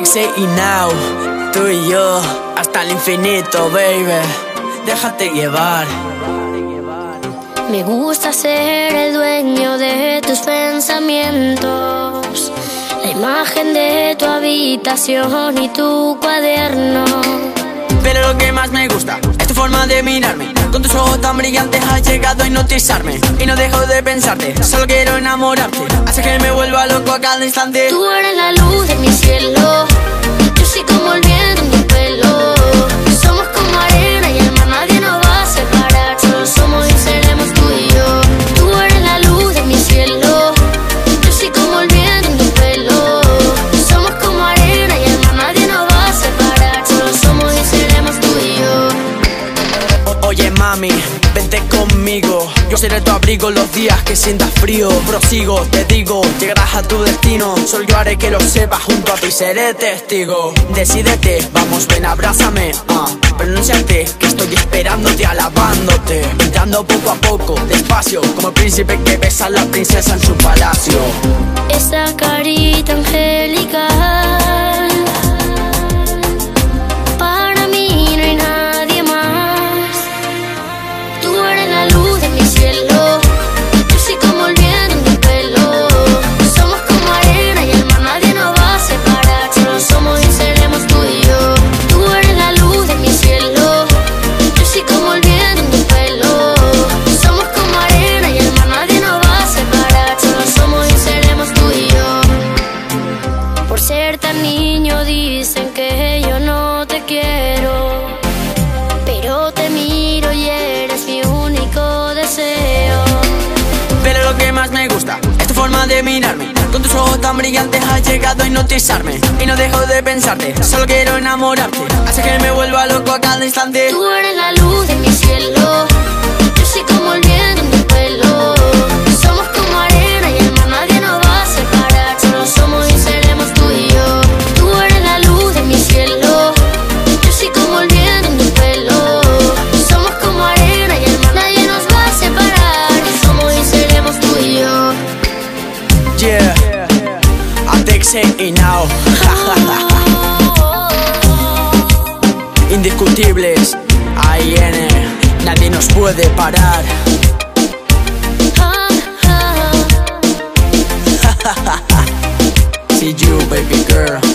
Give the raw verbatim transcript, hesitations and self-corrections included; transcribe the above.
Say It Now, tú y yo, hasta el infinito, baby. Déjate llevar. Me gusta ser el dueño de tus pensamientos, la imagen de tu habitación y tu cuaderno. Pero lo que más me gusta es tu forma de mirarme. Con tus ojos tan brillantes has llegado a hipnotizarme. Y no dejo de pensarte, solo quiero enamorarte. Hace que me vuelva loco a cada instante. Tú eres la luz de mi cielo, yo soy como el viento en tu pelo. Somos como arena y el mar nadie nos va a separar. Solo somos y seremos tú y yo. Tú eres la luz de mi cielo, yo soy como el viento en tu pelo. Somos como arena y el mar nadie nos va a separar. Solo somos y seremos tú y yo. Oye mami, vente conmigo. Yo seré tu abrigo los días que sientas frío. Prosigo, te digo, llegarás a tu destino. Solo yo haré que lo sepas, junto a ti seré testigo. Decídete, vamos ven abrázame, uh. Pronúnciate, que estoy esperándote, alabándote. Entrando poco a poco, despacio, como el príncipe que besa a la princesa en su palacio. Esa carita angelical, para mí no hay nadie más. Tú eres la luz de mi cielo, yo soy como el viento en tu pelo. Somos como arena y el mar nadie nos va a separar. Solo somos y seremos tú y yo. Tú eres la luz de mi cielo, yo soy como el viento en tu pelo. Somos como arena y el mar nadie nos va a separar. Solo somos y seremos tú y yo. Por ser tan niño dicen que yo no te quiero, pero te miro y eres mi único deseo. Pero lo que más me gusta es tu forma de mirarme. Con tus ojos tan brillantes has llegado a hipnotizarme. Y no dejo de pensarte, solo quiero enamorarte. Hace que me vuelva loco a cada instante. Tú eres la luz de mi cielo, yo soy como el viento en tu pelo. Somos como arena y el mar nadie nos va a separar. Solo somos y seremos tú y yo. Tú eres la luz de mi cielo, yo soy como el viento en tu pelo. Somos como arena y el mar nadie nos va a separar. Somos y seremos tú y yo. Yeah, I Say It Now. Indiscutibles, A I N, nadie nos puede parar. See you, baby girl.